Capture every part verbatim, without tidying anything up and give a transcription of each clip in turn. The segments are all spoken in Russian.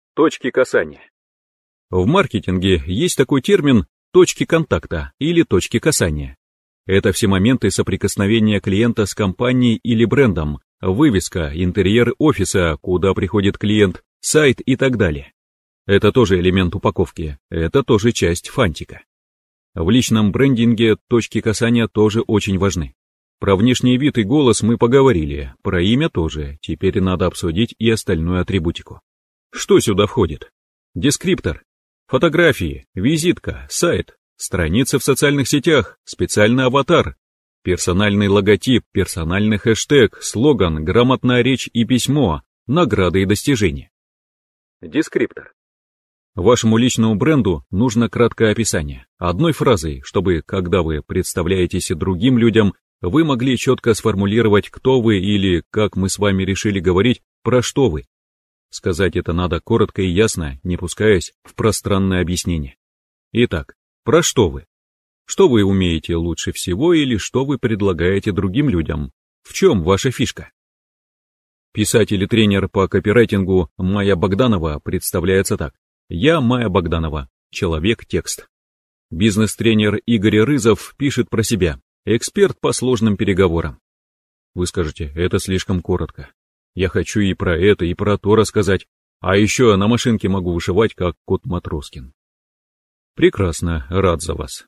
Точки касания. В маркетинге есть такой термин «точки контакта» или «точки касания». Это все моменты соприкосновения клиента с компанией или брендом, вывеска, интерьер офиса, куда приходит клиент, сайт и так далее. Это тоже элемент упаковки, это тоже часть фантика. В личном брендинге точки касания тоже очень важны. Про внешний вид и голос мы поговорили, про имя тоже, теперь надо обсудить и остальную атрибутику. Что сюда входит? Дескриптор, фотографии, визитка, сайт, страницы в социальных сетях, специальный аватар, персональный логотип, персональный хэштег, слоган, грамотная речь и письмо, награды и достижения. Дескриптор. Вашему личному бренду нужно краткое описание, одной фразой, чтобы, когда вы представляетесь другим людям, вы могли четко сформулировать, кто вы или, как мы с вами решили говорить, про что вы. Сказать это надо коротко и ясно, не пускаясь в пространное объяснение. Итак, про что вы? Что вы умеете лучше всего или что вы предлагаете другим людям? В чем ваша фишка? Писатель и тренер по копирайтингу Майя Богданова представляется так. Я Майя Богданова, человек-текст. Бизнес-тренер Игорь Рызов пишет про себя. Эксперт по сложным переговорам. Вы скажете, это слишком коротко. Я хочу и про это, и про то рассказать. А еще на машинке могу вышивать, как кот Матроскин. Прекрасно, рад за вас.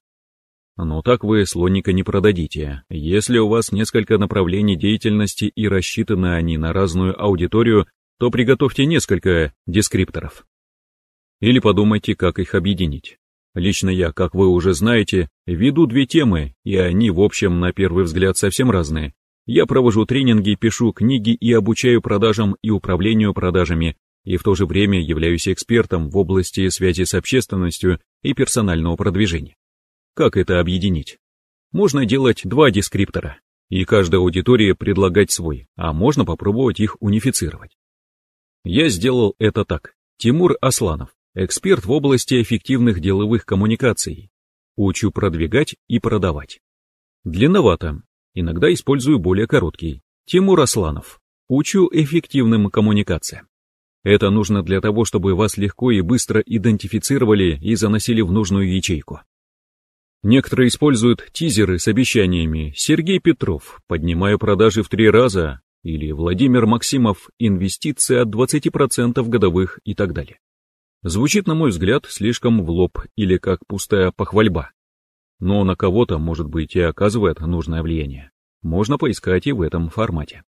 Но так вы слоника не продадите. Если у вас несколько направлений деятельности и рассчитаны они на разную аудиторию, то приготовьте несколько дескрипторов. Или подумайте, как их объединить. Лично я, как вы уже знаете, веду две темы, и они, в общем, на первый взгляд совсем разные. Я провожу тренинги, пишу книги и обучаю продажам и управлению продажами, и в то же время являюсь экспертом в области связи с общественностью и персонального продвижения. Как это объединить? Можно делать два дескриптора, и каждой аудитории предлагать свой, а можно попробовать их унифицировать. Я сделал это так. Тимур Асланов. Эксперт в области эффективных деловых коммуникаций. Учу продвигать и продавать. Длинновато. Иногда использую более короткий. Тимур Асланов. Учу эффективным коммуникациям. Это нужно для того, чтобы вас легко и быстро идентифицировали и заносили в нужную ячейку. Некоторые используют тизеры с обещаниями «Сергей Петров, поднимаю продажи в три раза» или «Владимир Максимов, инвестиции от двадцати процентов годовых» и так далее. Звучит, на мой взгляд, слишком в лоб или как пустая похвальба. Но на кого-то, может быть, и оказывает нужное влияние. Можно поискать и в этом формате.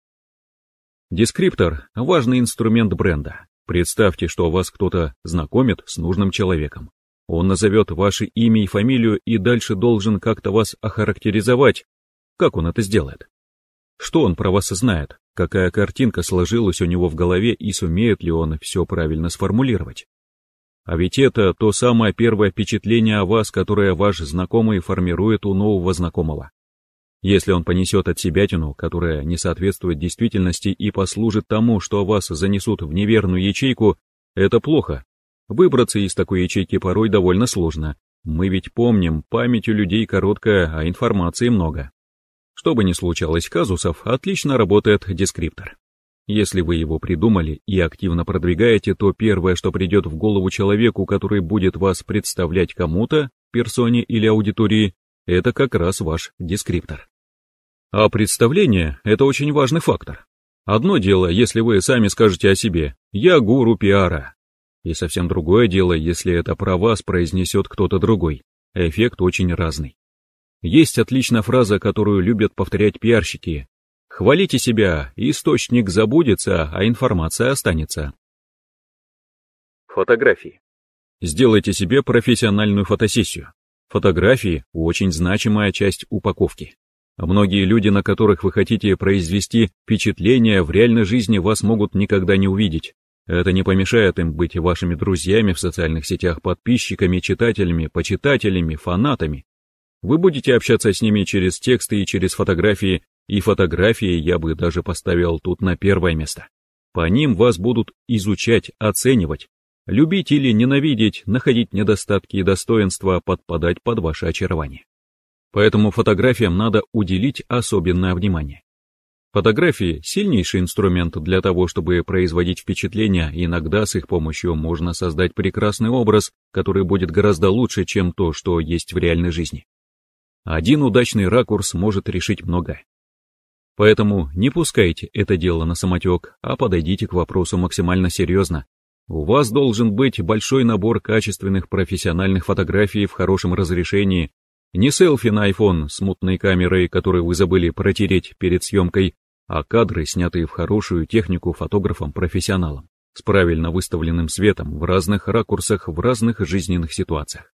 Дескриптор – важный инструмент бренда. Представьте, что вас кто-то знакомит с нужным человеком. Он назовет ваше имя и фамилию и дальше должен как-то вас охарактеризовать. Как он это сделает? Что он про вас знает? Какая картинка сложилась у него в голове и сумеет ли он все правильно сформулировать? А ведь это то самое первое впечатление о вас, которое ваш знакомый формирует у нового знакомого. Если он понесет от себятину, которая не соответствует действительности и послужит тому, что вас занесут в неверную ячейку, это плохо. Выбраться из такой ячейки порой довольно сложно. Мы ведь помним, память у людей короткая, а информации много. Что бы ни случалось казусов, отлично работает дескриптор. Если вы его придумали и активно продвигаете, то первое, что придет в голову человеку, который будет вас представлять кому-то, персоне или аудитории, это как раз ваш дескриптор. А представление – это очень важный фактор. Одно дело, если вы сами скажете о себе «я гуру пиара», и совсем другое дело, если это про вас произнесет кто-то другой. Эффект очень разный. Есть отличная фраза, которую любят повторять пиарщики. Хвалите себя, источник забудется, а информация останется. Фотографии. Сделайте себе профессиональную фотосессию. Фотографии – очень значимая часть упаковки. Многие люди, на которых вы хотите произвести впечатление, в реальной жизни вас могут никогда не увидеть. Это не помешает им быть вашими друзьями в социальных сетях, подписчиками, читателями, почитателями, фанатами. Вы будете общаться с ними через тексты и через фотографии, и фотографии я бы даже поставил тут на первое место. По ним вас будут изучать, оценивать, любить или ненавидеть, находить недостатки и достоинства, подпадать под ваше очарование. Поэтому фотографиям надо уделить особенное внимание. Фотографии – сильнейший инструмент для того, чтобы производить впечатление, иногда с их помощью можно создать прекрасный образ, который будет гораздо лучше, чем то, что есть в реальной жизни. Один удачный ракурс может решить многое. Поэтому не пускайте это дело на самотек, а подойдите к вопросу максимально серьезно. У вас должен быть большой набор качественных профессиональных фотографий в хорошем разрешении, не селфи на iPhone с мутной камерой, которую вы забыли протереть перед съемкой, а кадры, снятые в хорошую технику фотографом-профессионалом, с правильно выставленным светом в разных ракурсах, в разных жизненных ситуациях.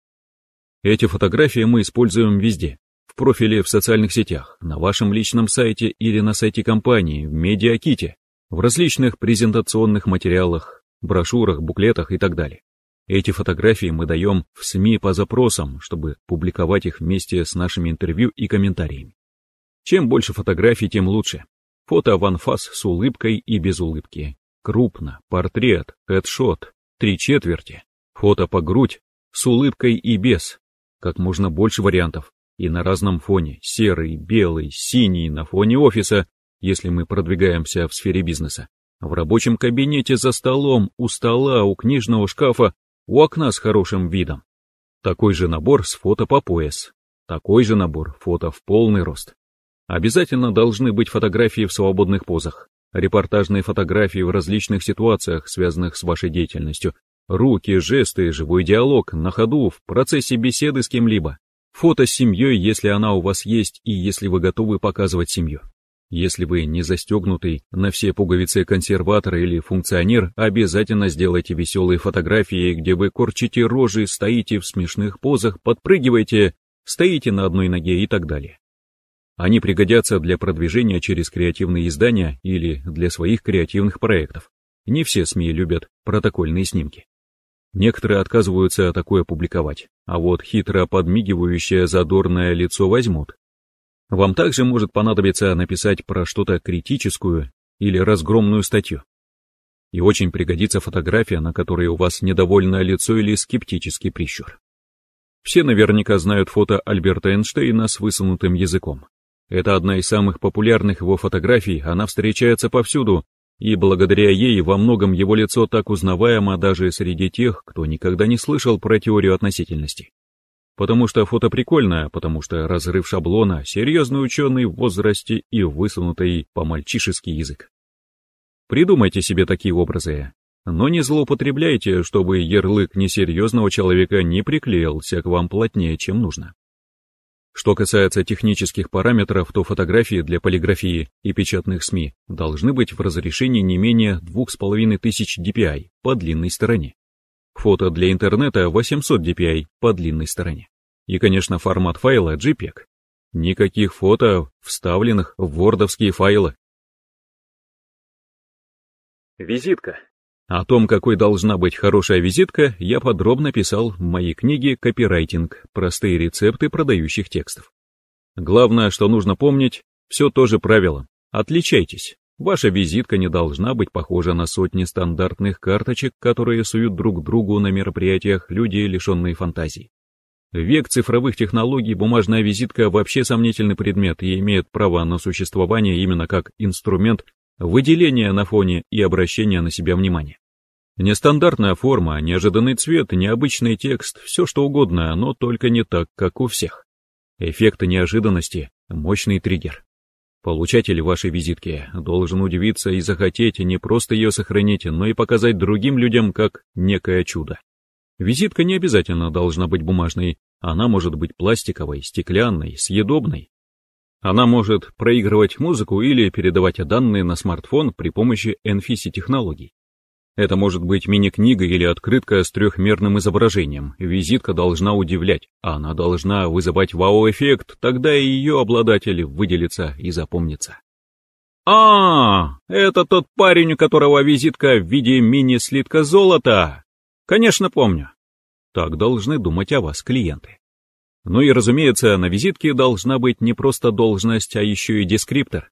Эти фотографии мы используем везде. В профиле в социальных сетях, на вашем личном сайте или на сайте компании, в медиаките, в различных презентационных материалах, брошюрах, буклетах и так далее. Эти фотографии мы даем в СМИ по запросам, чтобы публиковать их вместе с нашими интервью и комментариями. Чем больше фотографий, тем лучше. Фото в анфас с улыбкой и без улыбки. Крупно, портрет, хедшот, три четверти. Фото по грудь, с улыбкой и без. Как можно больше вариантов. И на разном фоне. Серый, белый, синий на фоне офиса, если мы продвигаемся в сфере бизнеса. В рабочем кабинете за столом, у стола, у книжного шкафа, у окна с хорошим видом. Такой же набор с фото по пояс. Такой же набор фото в полный рост. Обязательно должны быть фотографии в свободных позах, репортажные фотографии в различных ситуациях, связанных с вашей деятельностью, руки, жесты, живой диалог, на ходу, в процессе беседы с кем-либо. Фото с семьей, если она у вас есть и если вы готовы показывать семью. Если вы не застегнутый на все пуговицы консерватор или функционер, обязательно сделайте веселые фотографии, где вы корчите рожи, стоите в смешных позах, подпрыгиваете, стоите на одной ноге и так далее. Они пригодятся для продвижения через креативные издания или для своих креативных проектов. Не все СМИ любят протокольные снимки. Некоторые отказываются такое публиковать, а вот хитро подмигивающее задорное лицо возьмут. Вам также может понадобиться написать про что-то критическую или разгромную статью. И очень пригодится фотография, на которой у вас недовольное лицо или скептический прищур. Все наверняка знают фото Альберта Эйнштейна с высунутым языком. Это одна из самых популярных его фотографий, она встречается повсюду, и благодаря ей во многом его лицо так узнаваемо даже среди тех, кто никогда не слышал про теорию относительности. Потому что фото прикольное, потому что разрыв шаблона, серьезный ученый в возрасте и высунутый по-мальчишески язык. Придумайте себе такие образы, но не злоупотребляйте, чтобы ярлык несерьезного человека не приклеился к вам плотнее, чем нужно. Что касается технических параметров, то фотографии для полиграфии и печатных СМИ должны быть в разрешении не менее двух с половиной тысяч ди пи ай по длинной стороне. Фото для интернета восемьсот ди пи ай по длинной стороне. И, конечно, формат файла джей пег. Никаких фото, вставленных в вордовские файлы. Визитка. О том, какой должна быть хорошая визитка, я подробно писал в моей книге «Копирайтинг. Простые рецепты продающих текстов». Главное, что нужно помнить, все то же правило. Отличайтесь. Ваша визитка не должна быть похожа на сотни стандартных карточек, которые суют друг другу на мероприятиях люди, лишенные фантазий. В век цифровых технологий бумажная визитка вообще сомнительный предмет и имеет право на существование именно как инструмент выделения на фоне и обращения на себя внимания. Нестандартная форма, неожиданный цвет, необычный текст, все что угодно, но только не так, как у всех. Эффект неожиданности – мощный триггер. Получатель вашей визитки должен удивиться и захотеть не просто ее сохранить, но и показать другим людям как некое чудо. Визитка не обязательно должна быть бумажной, она может быть пластиковой, стеклянной, съедобной. Она может проигрывать музыку или передавать данные на смартфон при помощи эн эф си-технологий. Это может быть мини-книга или открытка с трехмерным изображением. Визитка должна удивлять, а она должна вызывать вау-эффект, тогда и ее обладатель выделится и запомнится. А, это тот парень, у которого визитка в виде мини-слитка золота. Конечно, помню. Так должны думать о вас клиенты. Ну и, разумеется, на визитке должна быть не просто должность, а еще и дескриптор.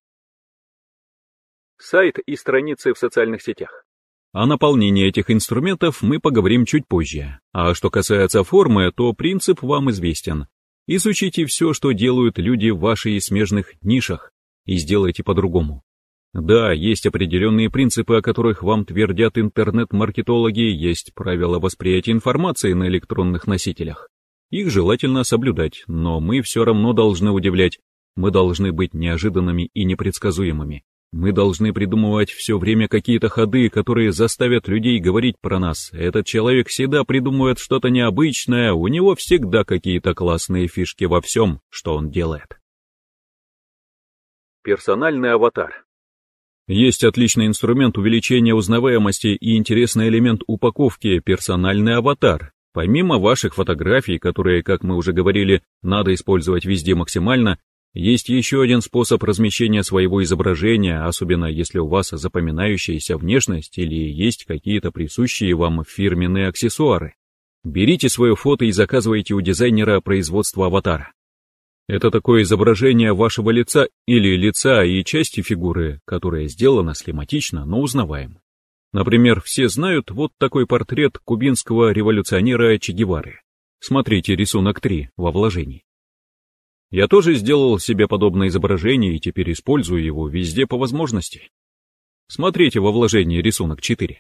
Сайт и страницы в социальных сетях. О наполнении этих инструментов мы поговорим чуть позже. А что касается формы, то принцип вам известен. Изучите все, что делают люди в вашей смежных нишах. и сделайте по-другому. Да, есть определенные принципы, о которых вам твердят интернет-маркетологи, есть правила восприятия информации на электронных носителях. Их желательно соблюдать, но мы все равно должны удивлять. Мы должны быть неожиданными и непредсказуемыми. Мы должны придумывать все время какие-то ходы, которые заставят людей говорить про нас. Этот человек всегда придумывает что-то необычное, у него всегда какие-то классные фишки во всем, что он делает. Персональный аватар. Есть отличный инструмент увеличения узнаваемости и интересный элемент упаковки – персональный аватар. Помимо ваших фотографий, которые, как мы уже говорили, надо использовать везде максимально, есть еще один способ размещения своего изображения, особенно если у вас запоминающаяся внешность или есть какие-то присущие вам фирменные аксессуары. Берите свое фото и заказывайте у дизайнера производства аватара. Это такое изображение вашего лица или лица и части фигуры, которая сделана схематично, но узнаваемо. Например, все знают вот такой портрет кубинского революционера Че Гевары. Смотрите рисунок три во вложении. Я тоже сделал себе подобное изображение и теперь использую его везде по возможности. Смотрите во вложении рисунок четыре.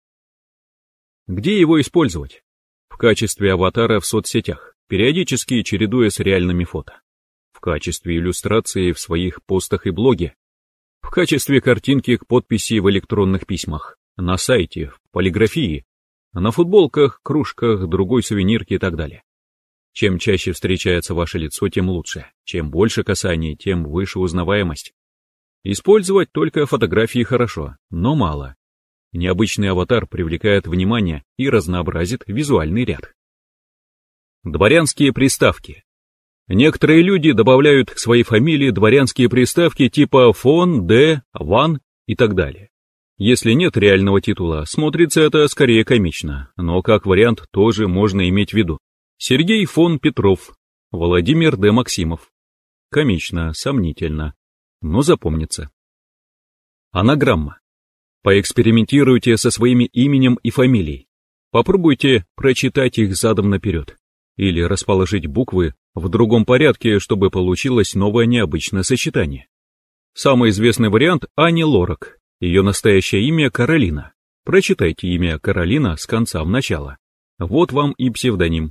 Где его использовать? В качестве аватара в соцсетях, периодически чередуя с реальными фото. В качестве иллюстрации в своих постах и блоге. В качестве картинки к подписи в электронных письмах, на сайте, в полиграфии, на футболках, кружках, другой сувенирке и так далее. Чем чаще встречается ваше лицо, тем лучше. Чем больше касаний, тем выше узнаваемость. Использовать только фотографии хорошо, но мало. Необычный аватар привлекает внимание и разнообразит визуальный ряд. Дворянские приставки. Некоторые люди добавляют к своей фамилии дворянские приставки типа фон, де, ван и так далее. Если нет реального титула, смотрится это скорее комично, но как вариант тоже можно иметь в виду. Сергей фон Петров, Владимир Д. Максимов. Комично, сомнительно, но запомнится. Анаграмма. Поэкспериментируйте со своими именем и фамилией. Попробуйте прочитать их задом наперед. Или расположить буквы в другом порядке, чтобы получилось новое необычное сочетание. Самый известный вариант – Ани Лорак. Ее настоящее имя – Каролина. Прочитайте имя Каролина с конца в начало. Вот вам и псевдоним.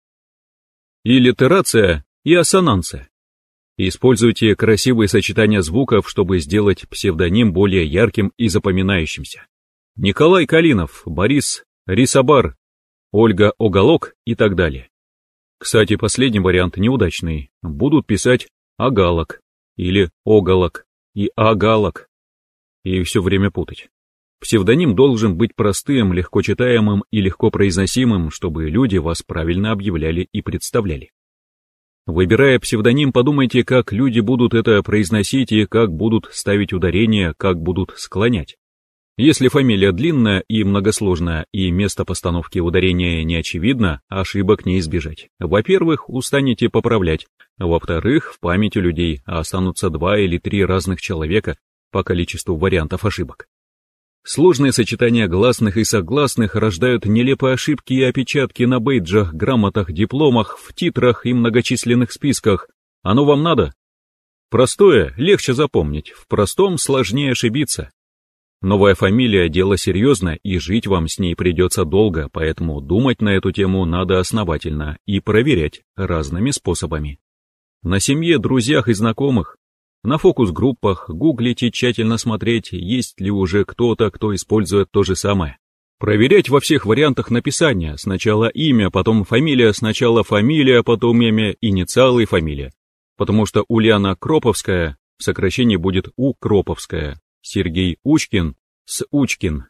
И литерация, и ассонанция. Используйте красивые сочетания звуков, чтобы сделать псевдоним более ярким и запоминающимся. Николай Калинов, Борис Рисобар, Ольга Оголок и так далее. Кстати, последний вариант неудачный. Будут писать Агалок или Оголок и Агалок. И все время путать. Псевдоним должен быть простым, легко читаемым и легко произносимым, чтобы люди вас правильно объявляли и представляли. Выбирая псевдоним, подумайте, как люди будут это произносить и как будут ставить ударение, как будут склонять. Если фамилия длинная и многосложная, и место постановки ударения не очевидно, ошибок не избежать. Во-первых, устанете поправлять. Во-вторых, в памяти людей останутся два или три разных человека по количеству вариантов ошибок. Сложные сочетания гласных и согласных рождают нелепые ошибки и опечатки на бейджах, грамотах, дипломах, в титрах и многочисленных списках. Оно вам надо? Простое легче запомнить, в простом сложнее ошибиться. Новая фамилия – дело серьезное, и жить вам с ней придется долго, поэтому думать на эту тему надо основательно и проверять разными способами. На семье, друзьях и знакомых, на фокус-группах гуглить тщательно смотреть, есть ли уже кто-то, кто использует то же самое. Проверять во всех вариантах написания, сначала имя, потом фамилия, сначала фамилия, потом имя, инициалы и фамилия. Потому что Ульяна Кроповская в сокращении будет У Кроповская. Сергей Учкин с Учкин.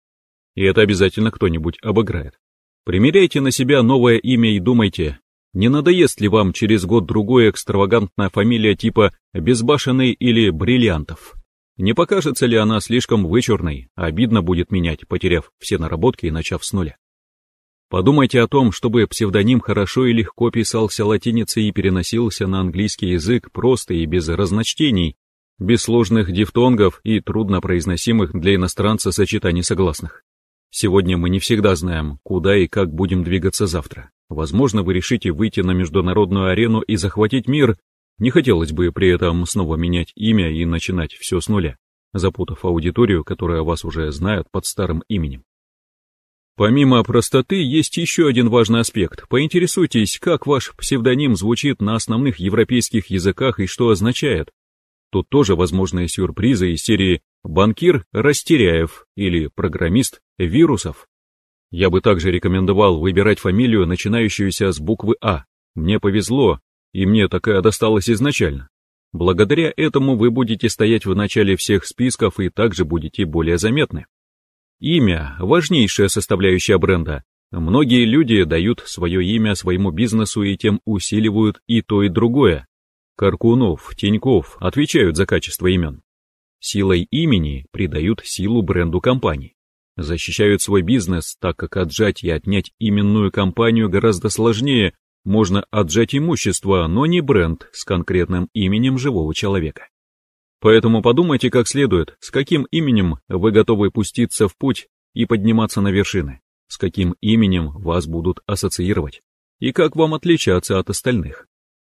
И это обязательно кто-нибудь обыграет. Примеряйте на себя новое имя и думайте, не надоест ли вам через год-другой экстравагантная фамилия типа Безбашенный или Бриллиантов. Не покажется ли она слишком вычурной, обидно будет менять, потеряв все наработки и начав с нуля. Подумайте о том, чтобы псевдоним хорошо и легко писался латиницей и переносился на английский язык просто и без разночтений, без сложных дифтонгов и труднопроизносимых для иностранца сочетаний согласных. Сегодня мы не всегда знаем, куда и как будем двигаться завтра. Возможно, вы решите выйти на международную арену и захватить мир, Не хотелось бы при этом снова менять имя и начинать все с нуля, запутав аудиторию, которая вас уже знает под старым именем. Помимо простоты, есть еще один важный аспект. Поинтересуйтесь, как ваш псевдоним звучит на основных европейских языках и что означает. Тут тоже возможны сюрпризы из серии «Банкир Растеряев» или «Программист Вирусов». Я бы также рекомендовал выбирать фамилию, начинающуюся с буквы «А». Мне повезло, и мне такая досталась изначально. Благодаря этому вы будете стоять в начале всех списков и также будете более заметны. Имя – важнейшая составляющая бренда. Многие люди дают свое имя своему бизнесу и тем усиливают и то, и другое. Каркунов, Тиньков отвечают за качество имен. Силой имени придают силу бренду компании. Защищают свой бизнес, так как отжать и отнять именную компанию гораздо сложнее. Можно отжать имущество, но не бренд с конкретным именем живого человека. Поэтому подумайте как следует, с каким именем вы готовы пуститься в путь и подниматься на вершины, с каким именем вас будут ассоциировать, и как вам отличаться от остальных.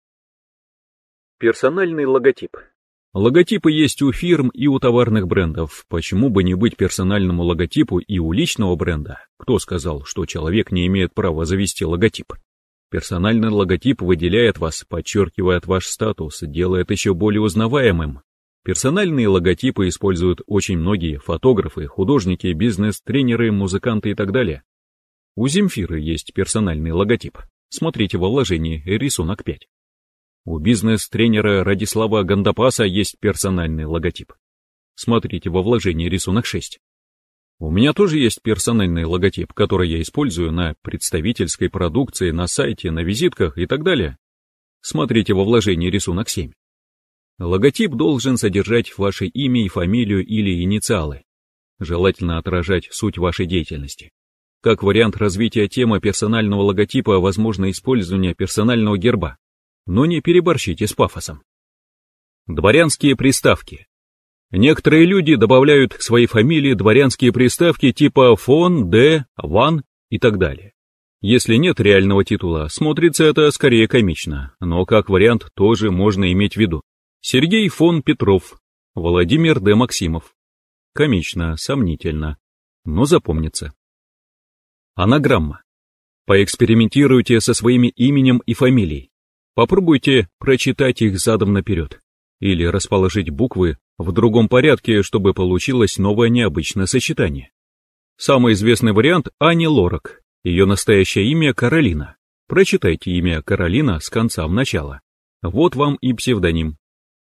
Персональный логотип. Логотипы есть у фирм и у товарных брендов. Почему бы не быть персональному логотипу и у личного бренда? Кто сказал, что человек не имеет права завести логотип? Персональный логотип выделяет вас, подчеркивает ваш статус, делает еще более узнаваемым. Персональные логотипы используют очень многие фотографы, художники, бизнес-тренеры, музыканты и так далее. У Земфиры есть персональный логотип. Смотрите во вложении рисунок пять. У бизнес-тренера Радислава Гандапаса есть персональный логотип. Смотрите во вложении рисунок шесть. У меня тоже есть персональный логотип, который я использую на представительской продукции, на сайте, на визитках и так далее. Смотрите во вложении рисунок семь. Логотип должен содержать ваше имя и фамилию или инициалы. Желательно отражать суть вашей деятельности. Как вариант развития темы персонального логотипа возможно использование персонального герба. Но не переборщите с пафосом. Дворянские приставки. Некоторые люди добавляют к своей фамилии дворянские приставки типа фон, де, ван и так далее. Если нет реального титула, смотрится это скорее комично, но как вариант тоже можно иметь в виду. Сергей фон Петров, Владимир де Максимов. Комично, сомнительно, но запомнится. Анаграмма. Поэкспериментируйте со своими именем и фамилией. Попробуйте прочитать их задом наперед. Или расположить буквы в другом порядке, чтобы получилось новое необычное сочетание. Самый известный вариант – Ани Лорак. Ее настоящее имя – Каролина. Прочитайте имя Каролина с конца в начало. Вот вам и псевдоним.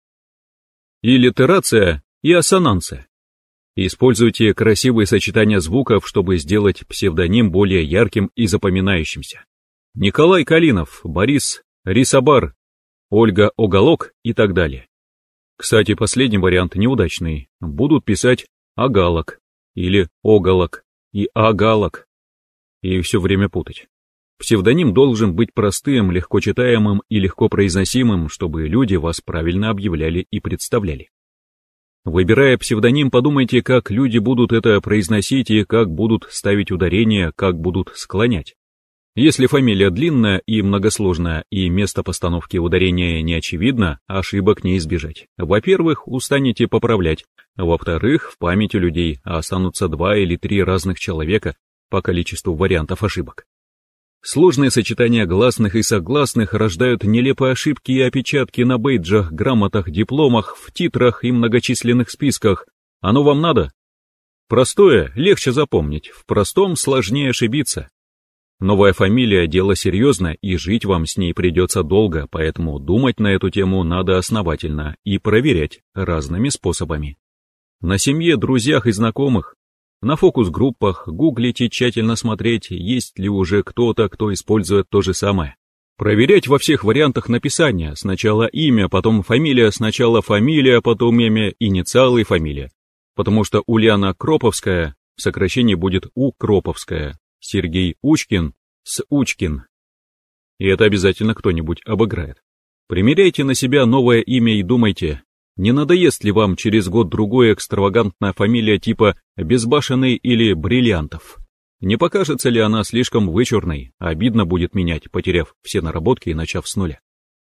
И литерация, и ассонанция. Используйте красивые сочетания звуков, чтобы сделать псевдоним более ярким и запоминающимся. Николай Калинов, Борис Рисобар, Ольга Оголок и так далее. Кстати, последний вариант неудачный. Будут писать Агалок или Оголок и Агалок. И все время путать. Псевдоним должен быть простым, легко читаемым и легко произносимым, чтобы люди вас правильно объявляли и представляли. Выбирая псевдоним, подумайте, как люди будут это произносить и как будут ставить ударение, как будут склонять. Если фамилия длинная и многосложная, и место постановки ударения не очевидно, ошибок не избежать. Во-первых, устанете поправлять. Во-вторых, в памяти людей останутся два или три разных человека по количеству вариантов ошибок. Сложные сочетания гласных и согласных рождают нелепые ошибки и опечатки на бейджах, грамотах, дипломах, в титрах и многочисленных списках. Оно вам надо? Простое легче запомнить, в простом сложнее ошибиться. Новая фамилия – дело серьезное, и жить вам с ней придется долго, поэтому думать на эту тему надо основательно и проверять разными способами. На семье, друзьях и знакомых, на фокус-группах гуглить и тщательно смотреть, есть ли уже кто-то, кто использует то же самое. Проверять во всех вариантах написания, сначала имя, потом фамилия, сначала фамилия, потом имя, инициалы и фамилия. Потому что Ульяна Кроповская в сокращении будет У Кроповская. Сергей Учкин с Учкин. И это обязательно кто-нибудь обыграет. Примеряйте на себя новое имя и думайте, не надоест ли вам через год-другой экстравагантная фамилия типа Безбашенный или Бриллиантов. Не покажется ли она слишком вычурной, обидно будет менять, потеряв все наработки и начав с нуля.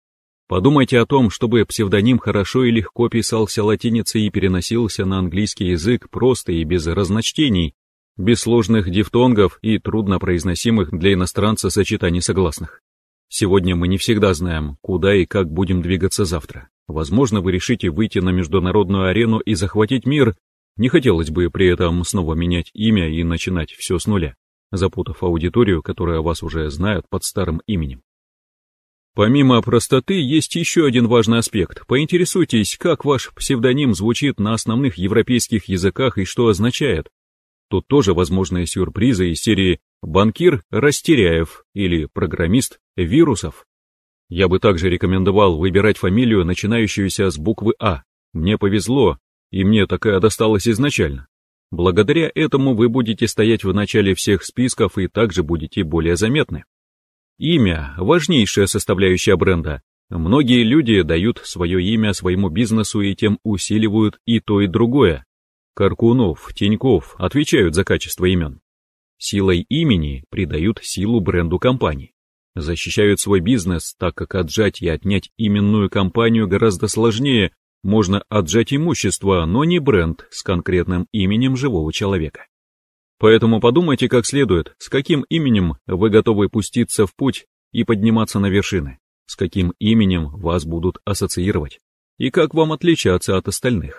Подумайте о том, чтобы псевдоним хорошо и легко писался латиницей и переносился на английский язык просто и без разночтений, без сложных дифтонгов и труднопроизносимых для иностранца сочетаний согласных. Сегодня мы не всегда знаем, куда и как будем двигаться завтра. Возможно, вы решите выйти на международную арену и захватить мир. Не хотелось бы при этом снова менять имя и начинать все с нуля, запутав аудиторию, которая вас уже знает под старым именем. Помимо простоты, есть еще один важный аспект. Поинтересуйтесь, как ваш псевдоним звучит на основных европейских языках и что означает. Тут тоже возможны сюрпризы из серии «Банкир Растеряев» или «Программист Вирусов». Я бы также рекомендовал выбирать фамилию, начинающуюся с буквы «А». Мне повезло, и мне такая досталась изначально. Благодаря этому вы будете стоять в начале всех списков и также будете более заметны. Имя – важнейшая составляющая бренда. Многие люди дают свое имя своему бизнесу и тем усиливают и то, и другое. Каркунов, Тиньков отвечают за качество имен. Силой имени придают силу бренду компании. Защищают свой бизнес, так как отжать и отнять именную компанию гораздо сложнее. Можно отжать имущество, но не бренд с конкретным именем живого человека. Поэтому подумайте как следует, с каким именем вы готовы пуститься в путь и подниматься на вершины, с каким именем вас будут ассоциировать, и как вам отличаться от остальных.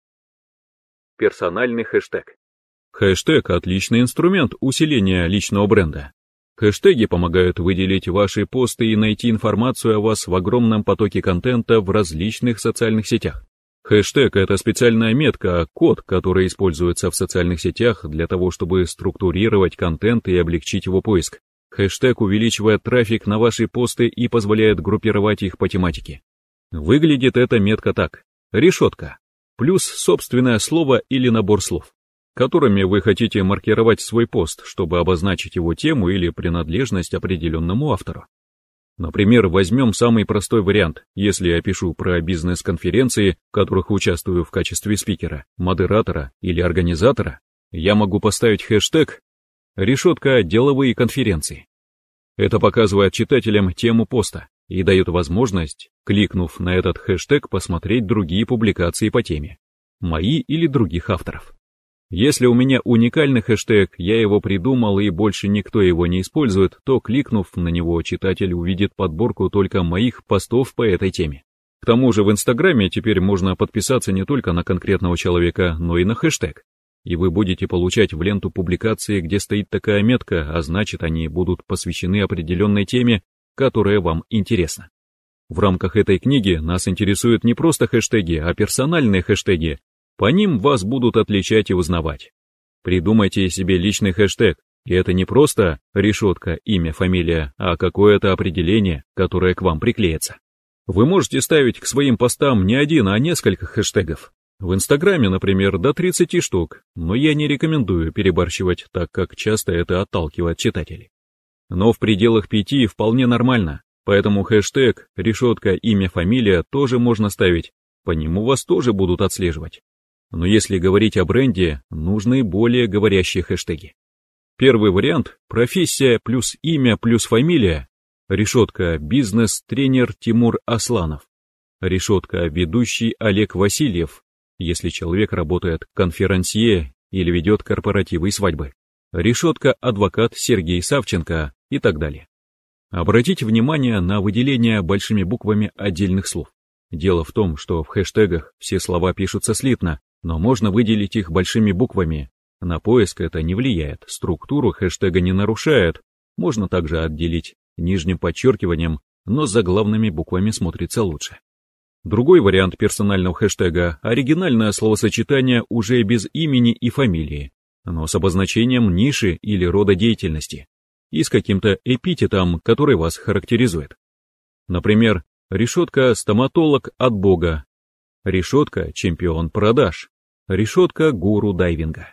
Персональный хэштег. Хэштег – отличный инструмент усиления личного бренда. Хэштеги помогают выделить ваши посты и найти информацию о вас в огромном потоке контента в различных социальных сетях. Хэштег – это специальная метка, код, который используется в социальных сетях для того, чтобы структурировать контент и облегчить его поиск. Хэштег увеличивает трафик на ваши посты и позволяет группировать их по тематике. Выглядит эта метка так. Решетка. Плюс собственное слово или набор слов, которыми вы хотите маркировать свой пост, чтобы обозначить его тему или принадлежность определенному автору. Например, возьмем самый простой вариант. Если я пишу про бизнес-конференции, в которых участвую в качестве спикера, модератора или организатора, я могу поставить хэштег «Решетка деловые конференции». Это показывает читателям тему поста и дает возможность, кликнув на этот хэштег, посмотреть другие публикации по теме, мои или других авторов. Если у меня уникальный хэштег, я его придумал и больше никто его не использует, то, кликнув на него, читатель увидит подборку только моих постов по этой теме. К тому же в Инстаграме теперь можно подписаться не только на конкретного человека, но и на хэштег. И вы будете получать в ленту публикации, где стоит такая метка, а значит, они будут посвящены определенной теме, которая вам интересна. В рамках этой книги нас интересуют не просто хэштеги, а персональные хэштеги. По ним вас будут отличать и узнавать. Придумайте себе личный хэштег, и это не просто решетка, имя, фамилия, а какое-то определение, которое к вам приклеится. Вы можете ставить к своим постам не один, а несколько хэштегов. В Инстаграме, например, до тридцати штук, но я не рекомендую перебарщивать, так как часто это отталкивает читателей. Но в пределах пяти вполне нормально, поэтому хэштег, решетка, имя, фамилия тоже можно ставить, по нему вас тоже будут отслеживать. Но если говорить о бренде, нужны более говорящие хэштеги. Первый вариант – профессия плюс имя плюс фамилия. Решетка бизнес-тренер Тимур Асланов. Решетка ведущий Олег Васильев, если человек работает конферансье или ведет корпоративы и свадьбы. Решетка адвокат Сергей Савченко и так далее. Обратите внимание на выделение большими буквами отдельных слов. Дело в том, что в хэштегах все слова пишутся слитно, но можно выделить их большими буквами. На поиск это не влияет, структуру хэштега не нарушает. Можно также отделить нижним подчеркиванием, но с заглавными буквами смотрится лучше. Другой вариант персонального хэштега – оригинальное словосочетание уже без имени и фамилии, но с обозначением ниши или рода деятельности и с каким-то эпитетом, который вас характеризует. Например, решетка «Стоматолог от Бога», решетка «Чемпион продаж», решетка «Гуру дайвинга».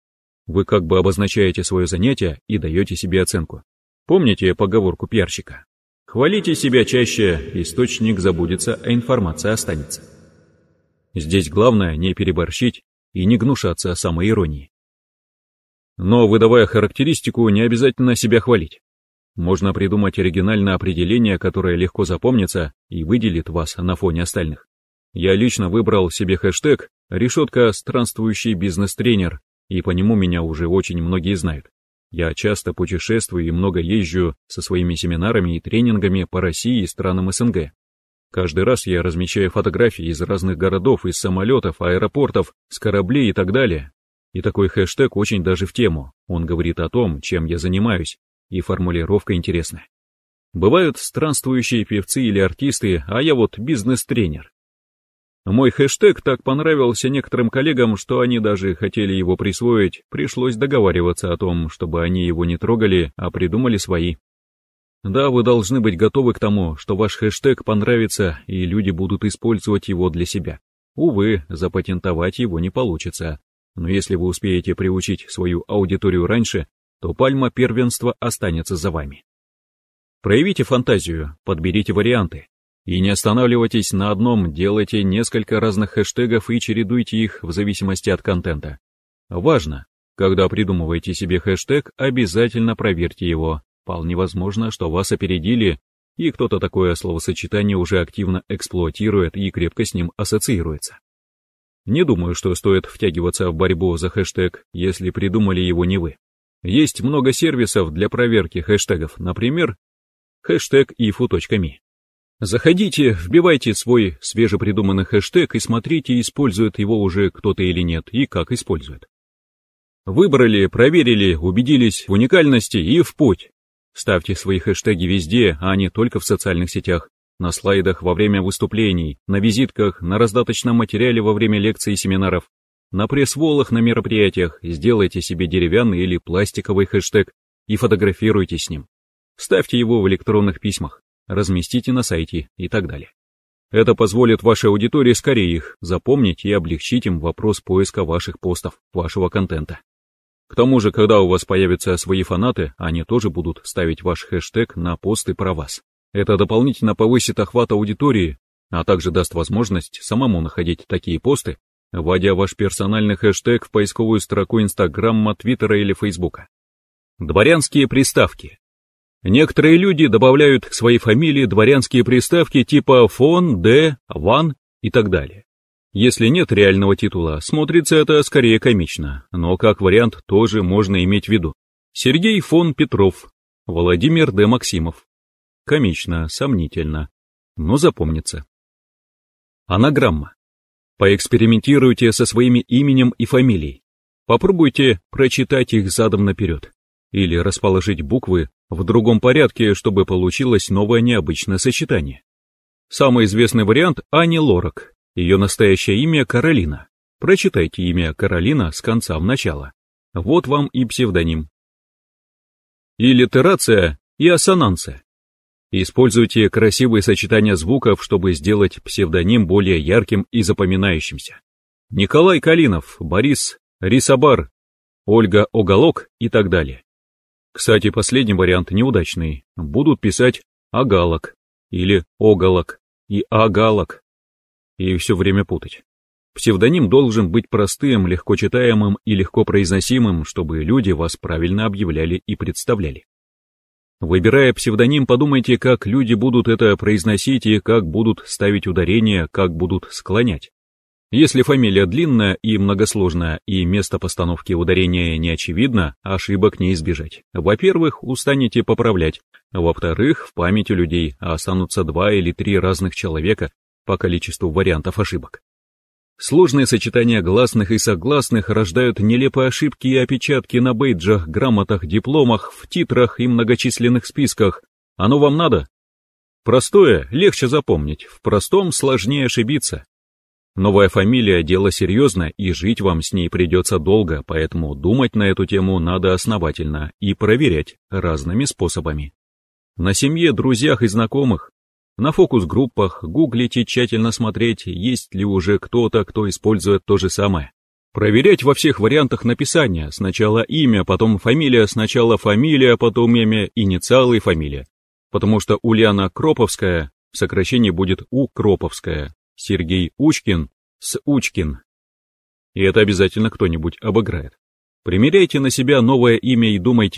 Вы как бы обозначаете свое занятие и даете себе оценку. Помните поговорку пиарщика? Хвалите себя чаще, источник забудется, а информация останется. Здесь главное не переборщить и не гнушаться самоиронии. Но выдавая характеристику, не обязательно себя хвалить. Можно придумать оригинальное определение, которое легко запомнится и выделит вас на фоне остальных. Я лично выбрал себе хэштег «Решетка странствующий бизнес-тренер», и по нему меня уже очень многие знают. Я часто путешествую и много езжу со своими семинарами и тренингами по России и странам СНГ. Каждый раз я размещаю фотографии из разных городов, из самолетов, аэропортов, с кораблей и так далее. И такой хэштег очень даже в тему. Он говорит о том, чем я занимаюсь, и формулировка интересная. Бывают странствующие певцы или артисты, а я вот бизнес-тренер. Мой хэштег так понравился некоторым коллегам, что они даже хотели его присвоить, пришлось договариваться о том, чтобы они его не трогали, а придумали свои. Да, вы должны быть готовы к тому, что ваш хэштег понравится, и люди будут использовать его для себя. Увы, запатентовать его не получится, но если вы успеете приучить свою аудиторию раньше, то пальма первенства останется за вами. Проявите фантазию, подберите варианты. И не останавливайтесь на одном, делайте несколько разных хэштегов и чередуйте их в зависимости от контента. Важно, когда придумываете себе хэштег, обязательно проверьте его. Вполне возможно, что вас опередили, и кто-то такое словосочетание уже активно эксплуатирует и крепко с ним ассоциируется. Не думаю, что стоит втягиваться в борьбу за хэштег, если придумали его не вы. Есть много сервисов для проверки хэштегов, например, хэштег ифу точка ми. Заходите, вбивайте свой свежепридуманный хэштег и смотрите, использует его уже кто-то или нет, и как использует. Выбрали, проверили, убедились в уникальности и в путь. Ставьте свои хэштеги везде, а не только в социальных сетях, на слайдах во время выступлений, на визитках, на раздаточном материале во время лекций и семинаров, на пресс-волах на мероприятиях. Сделайте себе деревянный или пластиковый хэштег и фотографируйте с ним. Ставьте его в электронных письмах, разместите на сайте и так далее. Это позволит вашей аудитории скорее их запомнить и облегчить им вопрос поиска ваших постов, вашего контента. К тому же, когда у вас появятся свои фанаты, они тоже будут ставить ваш хэштег на посты про вас. Это дополнительно повысит охват аудитории, а также даст возможность самому находить такие посты, вводя ваш персональный хэштег в поисковую строку Инстаграма, Твиттера или Фейсбука. Дворянские приставки. Некоторые люди добавляют к своей фамилии дворянские приставки типа фон, де, ван и так далее. Если нет реального титула, смотрится это скорее комично, но как вариант тоже можно иметь в виду. Сергей фон Петров, Владимир де Максимов. Комично, сомнительно, но запомнится. Анаграмма. Поэкспериментируйте со своими именем и фамилией. Попробуйте прочитать их задом наперед. Или расположить буквы в другом порядке, чтобы получилось новое необычное сочетание. Самый известный вариант – Ани Лорак. Ее настоящее имя – Каролина. Прочитайте имя Каролина с конца в начало. Вот вам и псевдоним. И литерация, и ассонанция. Используйте красивые сочетания звуков, чтобы сделать псевдоним более ярким и запоминающимся. Николай Калинов, Борис Рисобар, Ольга Оголок и так далее. Кстати, последний вариант неудачный. Будут писать Агалок или Оголок и Агалок. И все время путать. Псевдоним должен быть простым, легко читаемым и легко произносимым, чтобы люди вас правильно объявляли и представляли. Выбирая псевдоним, подумайте, как люди будут это произносить и как будут ставить ударение, как будут склонять. Если фамилия длинная и многосложная, и место постановки ударения не очевидно, ошибок не избежать. Во-первых, устанете поправлять. Во-вторых, в памяти людей останутся два или три разных человека по количеству вариантов ошибок. Сложные сочетания гласных и согласных рождают нелепые ошибки и опечатки на бейджах, грамотах, дипломах, в титрах и многочисленных списках. Оно вам надо? Простое легче запомнить, в простом сложнее ошибиться. Новая фамилия – дело серьезное, и жить вам с ней придется долго, поэтому думать на эту тему надо основательно и проверять разными способами. На семье, друзьях и знакомых, на фокус-группах гуглите, тщательно смотреть, есть ли уже кто-то, кто использует то же самое. Проверять во всех вариантах написания: сначала имя, потом фамилия, сначала фамилия, потом имя, инициалы и фамилия. Потому что Ульяна Кроповская в сокращении будет У Кроповская, Сергей Учкин с Учкин. И это обязательно кто-нибудь обыграет. Примеряйте на себя новое имя и думайте,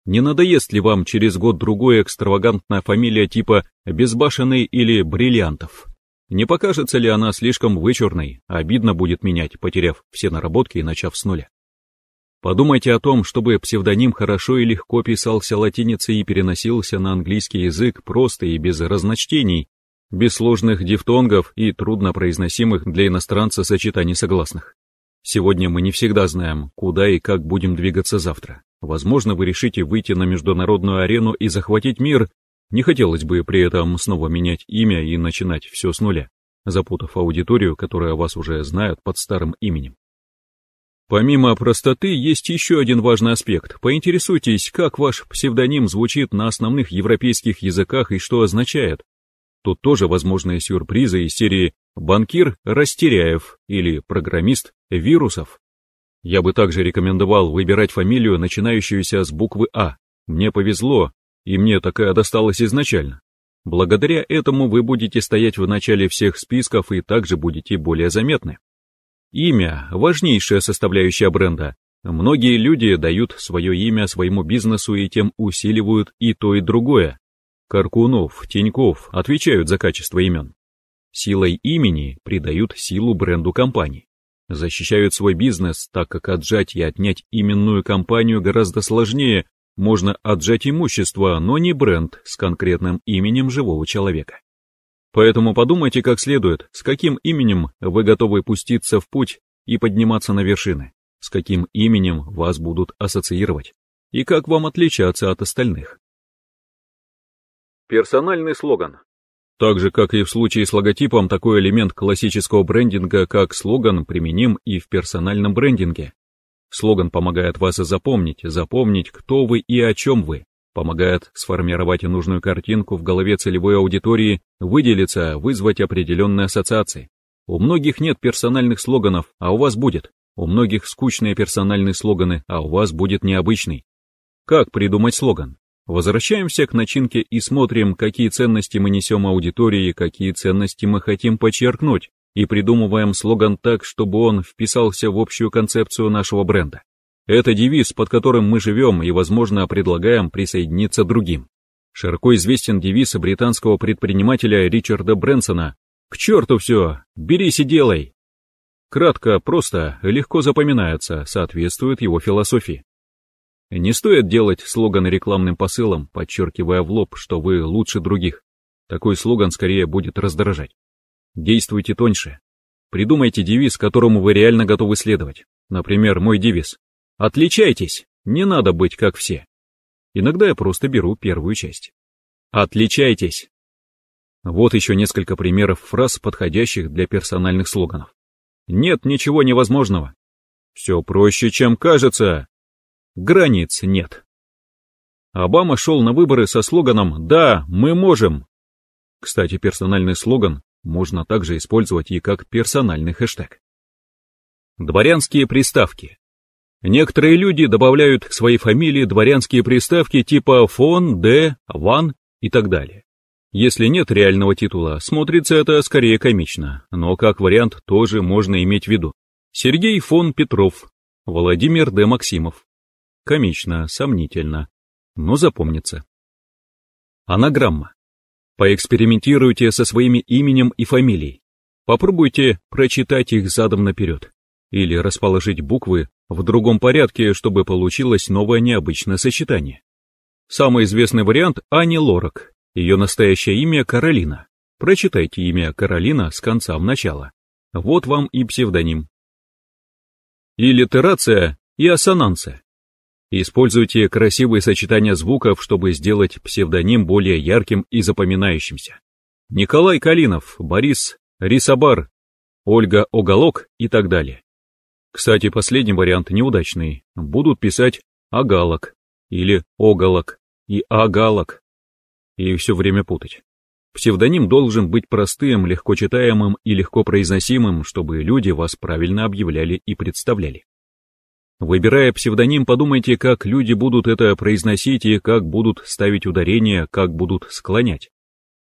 Не надоест ли вам через год-другой экстравагантная фамилия типа Безбашенный или Бриллиантов? Не покажется ли она слишком вычурной, а обидно будет менять, потеряв все наработки и начав с нуля? Подумайте о том, чтобы псевдоним хорошо и легко писался латиницей и переносился на английский язык просто и без разночтений, без сложных дифтонгов и труднопроизносимых для иностранца сочетаний согласных. Сегодня мы не всегда знаем, куда и как будем двигаться завтра. Возможно, вы решите выйти на международную арену и захватить мир. Не хотелось бы при этом снова менять имя и начинать все с нуля, запутав аудиторию, которая вас уже знает под старым именем. Помимо простоты, есть еще один важный аспект. Поинтересуйтесь, как ваш псевдоним звучит на основных европейских языках и что означает. Тут тоже возможны сюрпризы из серии «Банкир Растеряев» или «Программист Вирусов». Я бы также рекомендовал выбирать фамилию, начинающуюся с буквы «А». Мне повезло, и мне такая досталась изначально. Благодаря этому вы будете стоять в начале всех списков и также будете более заметны. Имя – важнейшая составляющая бренда. Многие люди дают свое имя своему бизнесу и тем усиливают и то, и другое. Каркунов, Тиньков отвечают за качество имен. Силой имени придают силу бренду компании. Защищают свой бизнес, так как отжать и отнять именную компанию гораздо сложнее. Можно отжать имущество, но не бренд с конкретным именем живого человека. Поэтому подумайте как следует, с каким именем вы готовы пуститься в путь и подниматься на вершины, с каким именем вас будут ассоциировать, и как вам отличаться от остальных. Персональный слоган. Так же, как и в случае с логотипом, такой элемент классического брендинга, как слоган, применим и в персональном брендинге. Слоган помогает вас запомнить, запомнить, кто вы и о чем вы, помогает сформировать нужную картинку в голове целевой аудитории, выделиться, вызвать определенные ассоциации. У многих нет персональных слоганов, а у вас будет. У многих скучные персональные слоганы, а у вас будет необычный. Как придумать слоган? Возвращаемся к начинке и смотрим, какие ценности мы несем аудитории, какие ценности мы хотим подчеркнуть, и придумываем слоган так, чтобы он вписался в общую концепцию нашего бренда. Это девиз, под которым мы живем и, возможно, предлагаем присоединиться другим. Широко известен девиз британского предпринимателя Ричарда Брэнсона «К черту все, берись и делай». Кратко, просто, легко запоминается, соответствует его философии. Не стоит делать слоган рекламным посылом, подчеркивая в лоб, что вы лучше других. Такой слоган скорее будет раздражать. Действуйте тоньше. Придумайте девиз, которому вы реально готовы следовать. Например, мой девиз. Отличайтесь, не надо быть как все. Иногда я просто беру первую часть. Отличайтесь. Вот еще несколько примеров фраз, подходящих для персональных слоганов. Нет ничего невозможного. Все проще, чем кажется. Границ нет. Обама шел на выборы со слоганом «Да, мы можем». Кстати, персональный слоган можно также использовать и как персональный хэштег. Дворянские приставки. Некоторые люди добавляют к своей фамилии дворянские приставки типа фон, де, ван и так далее. Если нет реального титула, смотрится это скорее комично, но как вариант тоже можно иметь в виду. Сергей фон Петров, Владимир де Максимов. Комично, сомнительно, но запомнится. Анаграмма. Поэкспериментируйте со своими именем и фамилией. Попробуйте прочитать их задом наперед. Или расположить буквы в другом порядке, чтобы получилось новое необычное сочетание. Самый известный вариант – Ани Лорак. Ее настоящее имя – Каролина. Прочитайте имя Каролина с конца в начало. Вот вам и псевдоним. И литерация, и ассонанция. Используйте красивые сочетания звуков, чтобы сделать псевдоним более ярким и запоминающимся. Николай Калинов, Борис Рисобар, Ольга Оголок и так далее. Кстати, последний вариант неудачный. Будут писать Огалок или Оголок и Агалок. И все время путать. Псевдоним должен быть простым, легко читаемым и легко произносимым, чтобы люди вас правильно объявляли и представляли. Выбирая псевдоним, подумайте, как люди будут это произносить и как будут ставить ударение, как будут склонять.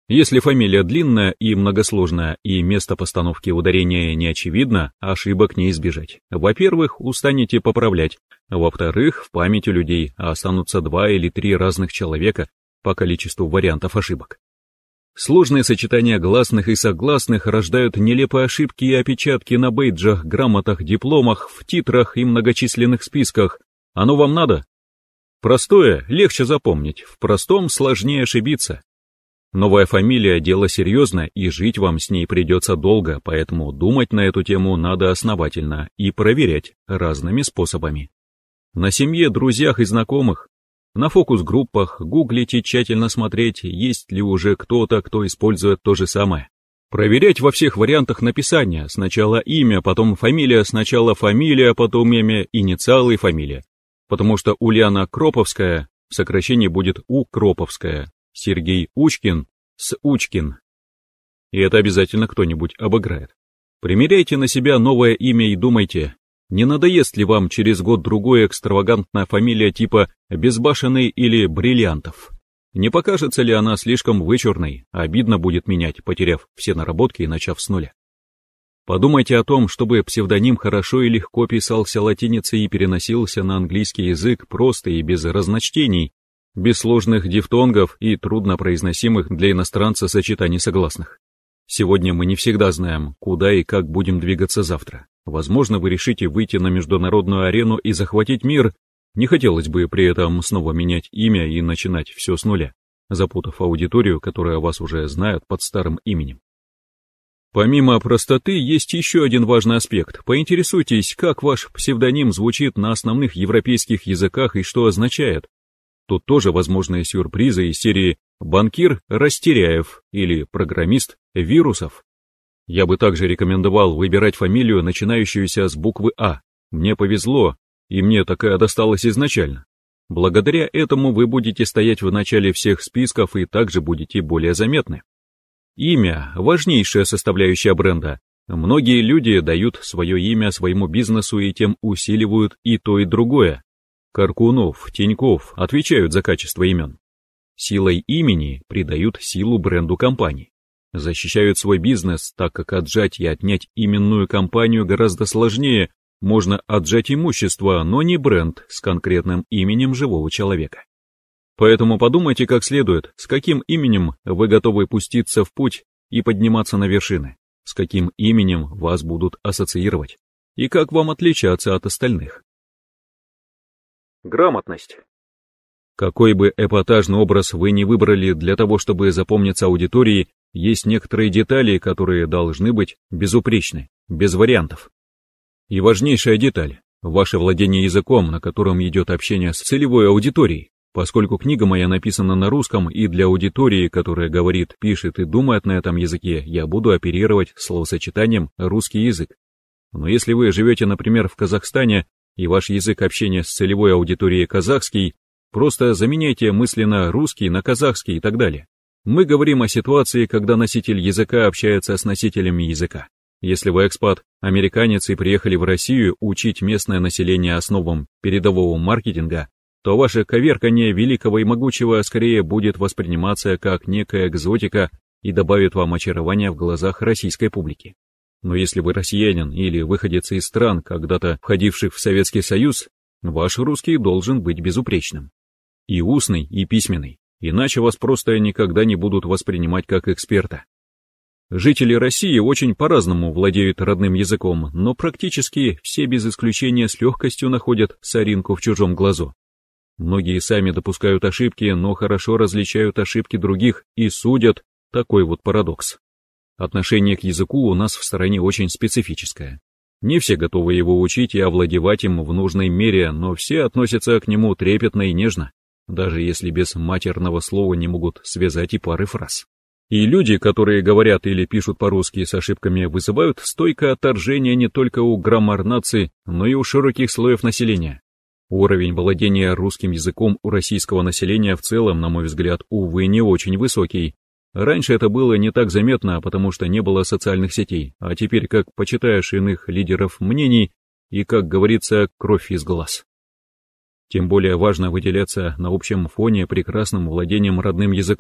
Если фамилия длинная и многосложная, и место постановки ударения не очевидно, ошибок не избежать. Во-первых, устанете поправлять. Во-вторых, в памяти людей останутся два или три разных человека по количеству вариантов ошибок. Сложные сочетания гласных и согласных рождают нелепые ошибки и опечатки на бейджах, грамотах, дипломах, в титрах и многочисленных списках. Оно вам надо? Простое легче запомнить, в простом сложнее ошибиться. Новая фамилия – дело серьезное, и жить вам с ней придется долго, поэтому думать на эту тему надо основательно и проверять разными способами. На семье, друзьях и знакомых, на фокус-группах гуглить и тщательно смотреть, есть ли уже кто-то, кто использует то же самое. Проверять во всех вариантах написания: сначала имя, потом фамилия, сначала фамилия, потом имя, инициалы, фамилия. Потому что Ульяна Кроповская в сокращении будет У Кроповская, Сергей Учкин с Учкин. И это обязательно кто-нибудь обыграет. Примеряйте на себя новое имя и думайте, не надоест ли вам через год-другой экстравагантная фамилия типа Безбашенный или Бриллиантов. Не покажется ли она слишком вычурной, обидно будет менять, потеряв все наработки и начав с нуля. Подумайте о том, чтобы псевдоним хорошо и легко писался латиницей и переносился на английский язык просто и без разночтений, без сложных дифтонгов и труднопроизносимых для иностранца сочетаний согласных. Сегодня мы не всегда знаем, куда и как будем двигаться завтра. Возможно, вы решите выйти на международную арену и захватить мир. Не хотелось бы при этом снова менять имя и начинать все с нуля, запутав аудиторию, которая вас уже знает под старым именем. Помимо простоты, есть еще один важный аспект. Поинтересуйтесь, как ваш псевдоним звучит на основных европейских языках и что означает. Тут тоже возможны сюрпризы из серии «Банкир Растеряев» или «Программист Вирусов». Я бы также рекомендовал выбирать фамилию, начинающуюся с буквы «А». Мне повезло, и мне такая досталась изначально. Благодаря этому вы будете стоять в начале всех списков и также будете более заметны. Имя – важнейшая составляющая бренда. Многие люди дают свое имя своему бизнесу и тем усиливают и то, и другое. Каркунов, Тиньков отвечают за качество имен. Силой имени придают силу бренду компании. Защищают свой бизнес, так как отжать и отнять именную компанию гораздо сложнее. Можно отжать имущество, но не бренд с конкретным именем живого человека. Поэтому подумайте как следует, с каким именем вы готовы пуститься в путь и подниматься на вершины, с каким именем вас будут ассоциировать, и как вам отличаться от остальных. Грамотность. Какой бы эпатажный образ вы ни выбрали для того, чтобы запомниться аудитории, есть некоторые детали, которые должны быть безупречны, без вариантов. И важнейшая деталь – ваше владение языком, на котором идет общение с целевой аудиторией. Поскольку книга моя написана на русском и для аудитории, которая говорит, пишет и думает на этом языке, я буду оперировать словосочетанием «русский язык». Но если вы живете, например, в Казахстане, и ваш язык общения с целевой аудиторией казахский, просто заменяйте мысленно русский на казахский и так далее. Мы говорим о ситуации, когда носитель языка общается с носителями языка. Если вы экспат, американец и приехали в Россию учить местное население основам передового маркетинга, то ваше коверканье великого и могучего скорее будет восприниматься как некая экзотика и добавит вам очарования в глазах российской публики. Но если вы россиянин или выходец из стран, когда-то входивших в Советский Союз, ваш русский должен быть безупречным. И устный, и письменный, иначе вас просто никогда не будут воспринимать как эксперта. Жители России очень по-разному владеют родным языком, но практически все без исключения с легкостью находят соринку в чужом глазу. Многие сами допускают ошибки, но хорошо различают ошибки других и судят, такой вот парадокс. Отношение к языку у нас в стране очень специфическое. Не все готовы его учить и овладевать им в нужной мере, но все относятся к нему трепетно и нежно, даже если без матерного слова не могут связать и пары фраз. И люди, которые говорят или пишут по-русски с ошибками, вызывают стойкое отторжение не только у граммар нации, но и у широких слоев населения. Уровень владения русским языком у российского населения в целом, на мой взгляд, увы, не очень высокий. Раньше это было не так заметно, потому что не было социальных сетей, а теперь, как почитаешь иных лидеров мнений, и, как говорится, кровь из глаз. Тем более важно выделяться на общем фоне прекрасным владением родным языком.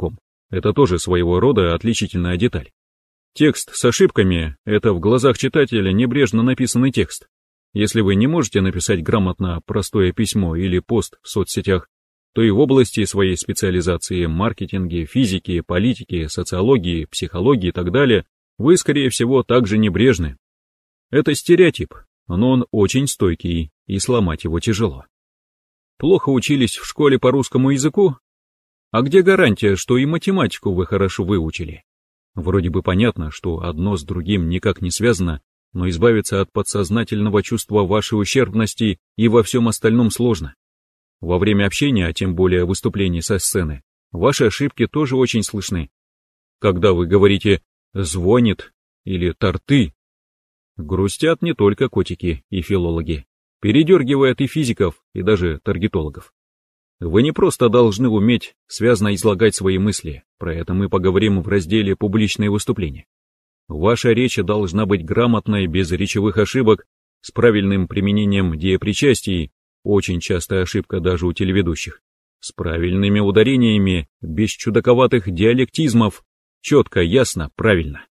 Это тоже своего рода отличительная деталь. Текст с ошибками – это в глазах читателя небрежно написанный текст. Если вы не можете написать грамотно простое письмо или пост в соцсетях, то и в области своей специализации, маркетинге, физике, политике, социологии, психологии и так далее, вы, скорее всего, также небрежны. Это стереотип, но он очень стойкий, и сломать его тяжело. Плохо учились в школе по русскому языку? А где гарантия, что и математику вы хорошо выучили? Вроде бы понятно, что одно с другим никак не связано, но избавиться от подсознательного чувства вашей ущербности и во всем остальном сложно. Во время общения, а тем более выступлений со сцены, ваши ошибки тоже очень слышны. Когда вы говорите «звонит» или «торты», грустят не только котики и филологи, передергивает и физиков, и даже таргетологов. Вы не просто должны уметь связно излагать свои мысли, про это мы поговорим в разделе «Публичные выступления». Ваша речь должна быть грамотной, без речевых ошибок, с правильным применением деепричастий, очень частая ошибка даже у телеведущих, с правильными ударениями, без чудаковатых диалектизмов, четко, ясно, правильно.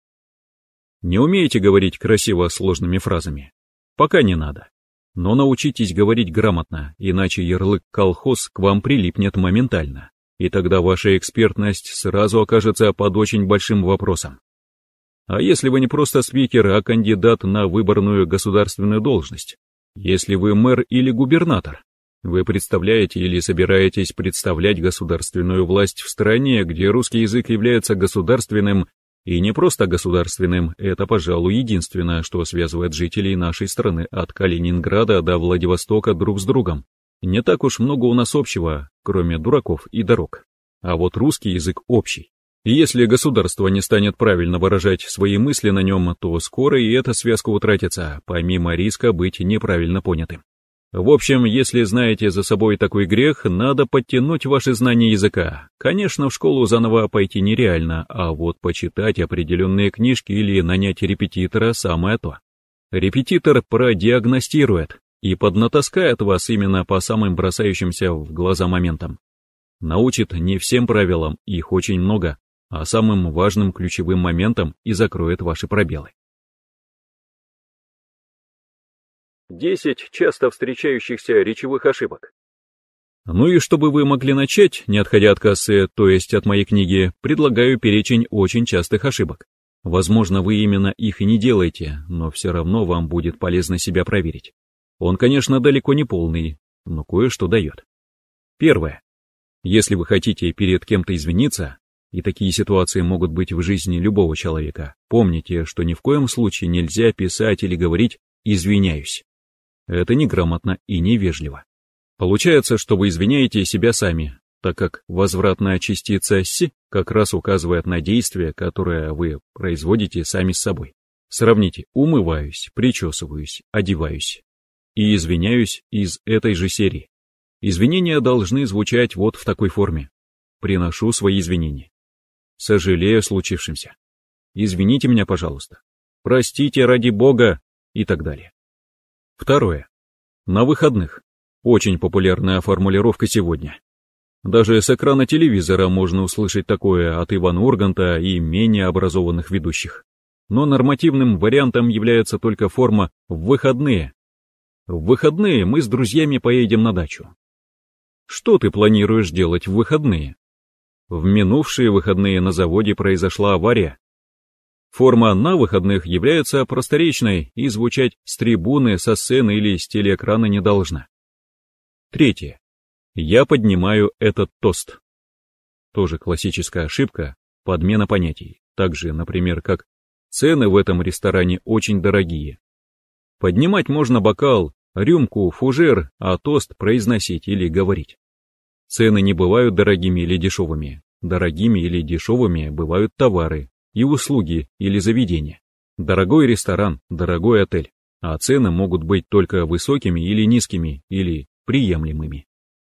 Не умеете говорить красиво сложными фразами? Пока не надо. Но научитесь говорить грамотно, иначе ярлык «колхоз» к вам прилипнет моментально, и тогда ваша экспертность сразу окажется под очень большим вопросом. А если вы не просто спикер, а кандидат на выборную государственную должность? Если вы мэр или губернатор? Вы представляете или собираетесь представлять государственную власть в стране, где русский язык является государственным, и не просто государственным, это, пожалуй, единственное, что связывает жителей нашей страны от Калининграда до Владивостока друг с другом. Не так уж много у нас общего, кроме дураков и дорог. А вот русский язык общий. И если государство не станет правильно выражать свои мысли на нем, то скоро и эта связка утратится, помимо риска быть неправильно понятым. В общем, если знаете за собой такой грех, надо подтянуть ваши знания языка. Конечно, в школу заново пойти нереально, а вот почитать определенные книжки или нанять репетитора – самое то. Репетитор продиагностирует и поднатаскает вас именно по самым бросающимся в глаза моментам. Научит не всем правилам, их очень много, а самым важным ключевым моментом и закроет ваши пробелы. десять часто встречающихся речевых ошибок. Ну и чтобы вы могли начать, не отходя от кассы, то есть от моей книги, предлагаю перечень очень частых ошибок. Возможно, вы именно их и не делаете, но все равно вам будет полезно себя проверить. Он, конечно, далеко не полный, но кое-что дает. Первое. Если вы хотите перед кем-то извиниться, и такие ситуации могут быть в жизни любого человека, помните, что ни в коем случае нельзя писать или говорить «извиняюсь». Это неграмотно и невежливо. Получается, что вы извиняете себя сами, так как возвратная частица «с» как раз указывает на действие, которое вы производите сами с собой. Сравните «умываюсь», «причесываюсь», «одеваюсь» и «извиняюсь» из этой же серии. Извинения должны звучать вот в такой форме. Приношу свои извинения. Сожалею о случившемся. Извините меня, пожалуйста. Простите ради Бога и так далее. Второе. На выходных. Очень популярная формулировка сегодня. Даже с экрана телевизора можно услышать такое от Ивана Урганта и менее образованных ведущих. Но нормативным вариантом является только форма «в выходные». В выходные мы с друзьями поедем на дачу. Что ты планируешь делать в выходные? В минувшие выходные на заводе произошла авария. Форма «на выходных» является просторечной и звучать с трибуны, со сцены или с телеэкрана не должна. Третье. Я поднимаю этот тост. Тоже классическая ошибка, подмена понятий. Также, например, как «цены в этом ресторане очень дорогие». Поднимать можно бокал, рюмку, фужер, а тост произносить или говорить. Цены не бывают дорогими или дешевыми. Дорогими или дешевыми бывают товары и услуги или заведения. Дорогой ресторан, дорогой отель, а цены могут быть только высокими или низкими, или приемлемыми.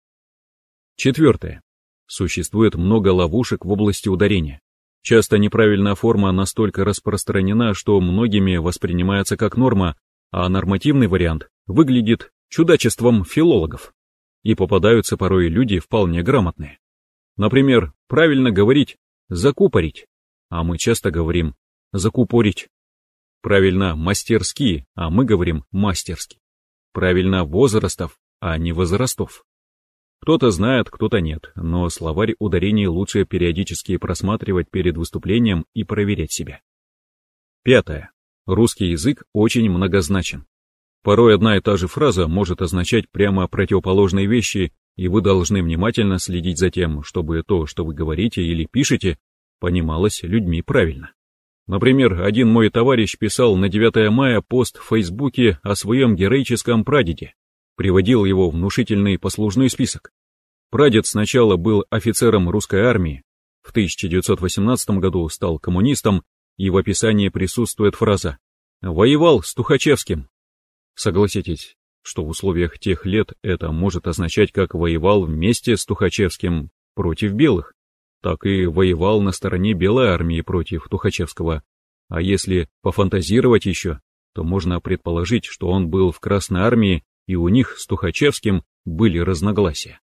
Четвертое. Существует много ловушек в области ударения. Часто неправильная форма настолько распространена, что многими воспринимается как норма, а нормативный вариант выглядит чудачеством филологов. И попадаются порой люди вполне грамотные. Например, правильно говорить закупорить, а мы часто говорим закупорить. Правильно мастерски, а мы говорим мастерски. Правильно возрастов, а не возрастов. Кто-то знает, кто-то нет, но словарь ударений лучше периодически просматривать перед выступлением и проверять себя. Пятое. Русский язык очень многозначен. Порой одна и та же фраза может означать прямо противоположные вещи, и вы должны внимательно следить за тем, чтобы то, что вы говорите или пишете, понималось людьми правильно. Например, один мой товарищ писал на девятое мая пост в Фейсбуке о своем героическом прадеде, приводил его внушительный послужной список. Прадед сначала был офицером русской армии, в тысяча девятьсот восемнадцатом году стал коммунистом, и в описании присутствует фраза «воевал с Тухачевским». Согласитесь, что в условиях тех лет это может означать как воевал вместе с Тухачевским против белых, так и воевал на стороне Белой армии против Тухачевского. А если пофантазировать еще, то можно предположить, что он был в Красной армии, и у них с Тухачевским были разногласия.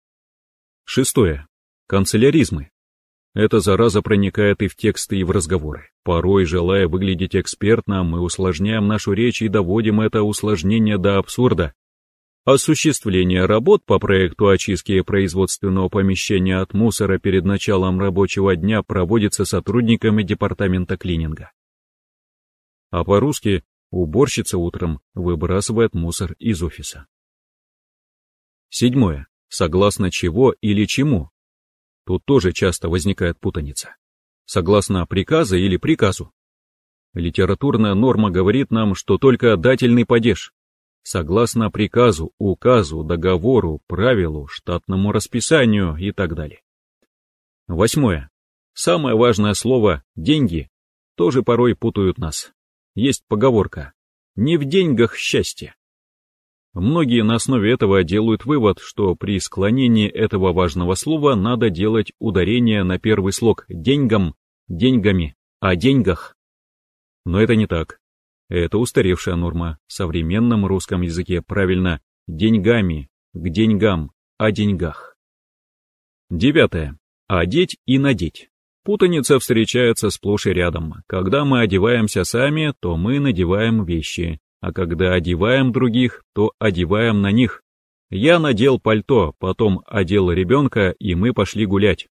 Шестое. Канцеляризмы. Эта зараза проникает и в тексты, и в разговоры. Порой, желая выглядеть экспертно, мы усложняем нашу речь и доводим это усложнение до абсурда. Осуществление работ по проекту очистки производственного помещения от мусора перед началом рабочего дня проводится сотрудниками департамента клининга. А по-русски уборщица утром выбрасывает мусор из офиса. Седьмое. Согласно чего или чему? Тут тоже часто возникает путаница. Согласно приказа или приказу. Литературная норма говорит нам, что только дательный падеж. Согласно приказу, указу, договору, правилу, штатному расписанию и так далее. Восьмое. Самое важное слово «деньги» тоже порой путают нас. Есть поговорка «не в деньгах счастье». Многие на основе этого делают вывод, что при склонении этого важного слова надо делать ударение на первый слог «деньгам», «деньгами», «о деньгах». Но это не так. Это устаревшая норма. В современном русском языке правильно «деньгами», «к деньгам», «о деньгах». Девятое. Одеть и надеть. Путаница встречается сплошь и рядом. Когда мы одеваемся сами, то мы надеваем вещи. А когда одеваем других, то одеваем на них. Я надел пальто, потом одел ребенка, и мы пошли гулять.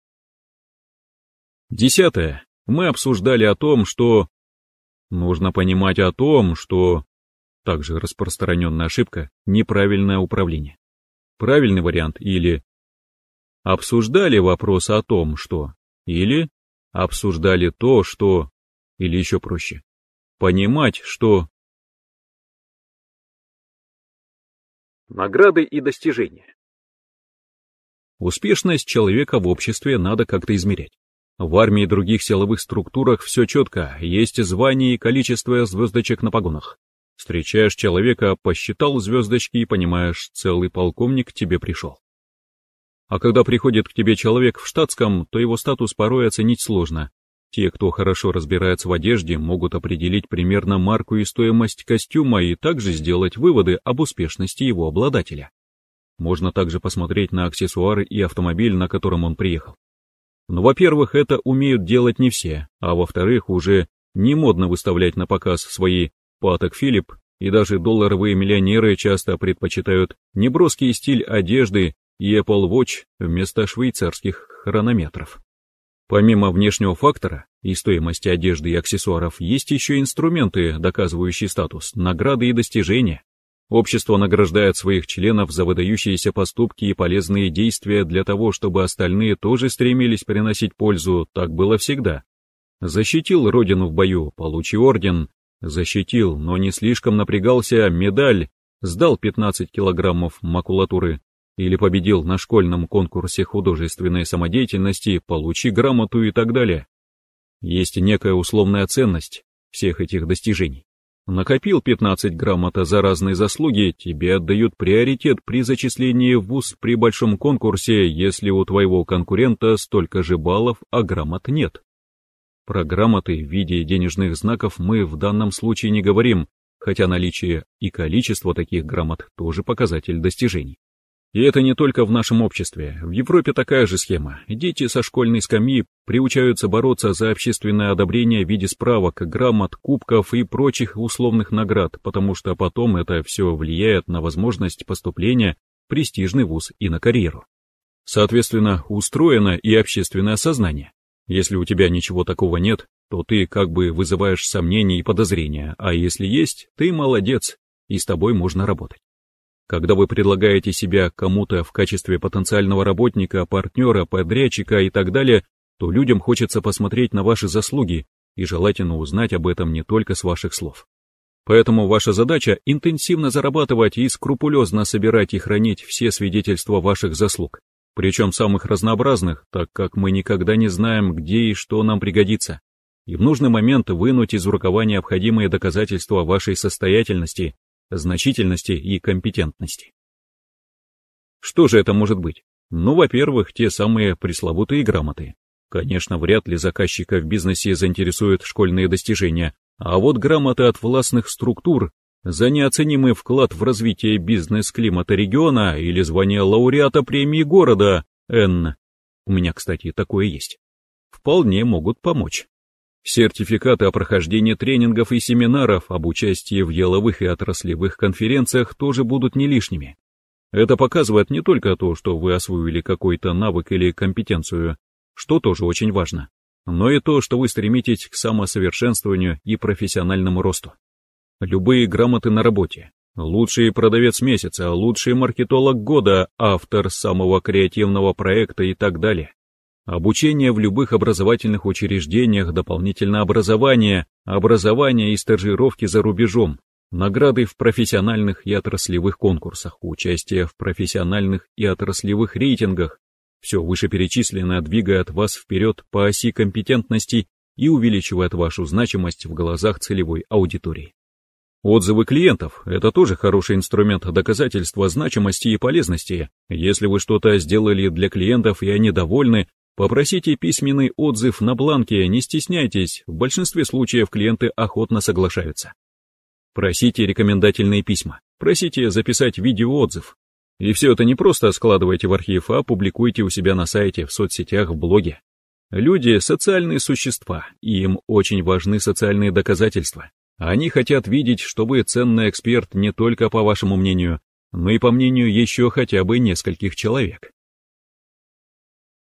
Десятое. Мы обсуждали о том, что... Нужно понимать о том, что... Также распространенная ошибка – неправильное управление. Правильный вариант или... Обсуждали вопрос о том, что... Или... Обсуждали то, что... Или еще проще. Понимать, что... Награды и достижения. Успешность человека в обществе надо как-то измерять. В армии и других силовых структурах все четко, есть звание и количество звездочек на погонах. Встречаешь человека, посчитал звездочки и понимаешь, целый полковник к тебе пришел. А когда приходит к тебе человек в штатском, то его статус порой оценить сложно. Те, кто хорошо разбирается в одежде, могут определить примерно марку и стоимость костюма и также сделать выводы об успешности его обладателя. Можно также посмотреть на аксессуары и автомобиль, на котором он приехал. Но, во-первых, это умеют делать не все, а во-вторых, уже не модно выставлять на показ свои Патек Филипп, и даже долларовые миллионеры часто предпочитают неброский стиль одежды и Apple Watch вместо швейцарских хронометров. Помимо внешнего фактора и стоимости одежды и аксессуаров, есть еще инструменты, доказывающие статус, награды и достижения. Общество награждает своих членов за выдающиеся поступки и полезные действия для того, чтобы остальные тоже стремились приносить пользу, так было всегда. Защитил родину в бою, получи орден, защитил, но не слишком напрягался, медаль, сдал пятнадцать килограммов макулатуры, или победил на школьном конкурсе художественной самодеятельности, получи грамоту и так далее. Есть некая условная ценность всех этих достижений. Накопил пятнадцать грамот за разные заслуги, тебе отдают приоритет при зачислении в вуз при большом конкурсе, если у твоего конкурента столько же баллов, а грамот нет. Про грамоты в виде денежных знаков мы в данном случае не говорим, хотя наличие и количество таких грамот тоже показатель достижений. И это не только в нашем обществе. В Европе такая же схема. Дети со школьной скамьи приучаются бороться за общественное одобрение в виде справок, грамот, кубков и прочих условных наград, потому что потом это все влияет на возможность поступления в престижный вуз и на карьеру. Соответственно, устроено и общественное сознание. Если у тебя ничего такого нет, то ты как бы вызываешь сомнения и подозрения, а если есть, ты молодец, и с тобой можно работать. Когда вы предлагаете себя кому-то в качестве потенциального работника, партнера, подрядчика и так далее, то людям хочется посмотреть на ваши заслуги и желательно узнать об этом не только с ваших слов. Поэтому ваша задача – интенсивно зарабатывать и скрупулезно собирать и хранить все свидетельства ваших заслуг, причем самых разнообразных, так как мы никогда не знаем, где и что нам пригодится, и в нужный момент вынуть из рукава необходимые доказательства вашей состоятельности, значительности и компетентности. Что же это может быть? Ну, во-первых, те самые пресловутые грамоты. Конечно, вряд ли заказчика в бизнесе заинтересуют школьные достижения, а вот грамоты от властных структур за неоценимый вклад в развитие бизнес-климата региона или звание лауреата премии города Н. У меня, кстати, такое есть. Вполне могут помочь. Сертификаты о прохождении тренингов и семинаров об участии в деловых и отраслевых конференциях тоже будут не лишними. Это показывает не только то, что вы освоили какой-то навык или компетенцию, что тоже очень важно, но и то, что вы стремитесь к самосовершенствованию и профессиональному росту. Любые грамоты на работе, лучший продавец месяца, лучший маркетолог года, автор самого креативного проекта и так далее. Обучение в любых образовательных учреждениях, дополнительное образование, образование и стажировки за рубежом, награды в профессиональных и отраслевых конкурсах, участие в профессиональных и отраслевых рейтингах. Все вышеперечисленное двигает вас вперед по оси компетентности и увеличивает вашу значимость в глазах целевой аудитории. Отзывы клиентов – это тоже хороший инструмент доказательства значимости и полезности. Если вы что-то сделали для клиентов и они довольны, попросите письменный отзыв на бланке, не стесняйтесь, в большинстве случаев клиенты охотно соглашаются. Просите рекомендательные письма, просите записать видеоотзыв. И все это не просто складывайте в архив, а публикуйте у себя на сайте, в соцсетях, в блоге. Люди – социальные существа, и им очень важны социальные доказательства. Они хотят видеть, что вы ценный эксперт не только по вашему мнению, но и по мнению еще хотя бы нескольких человек.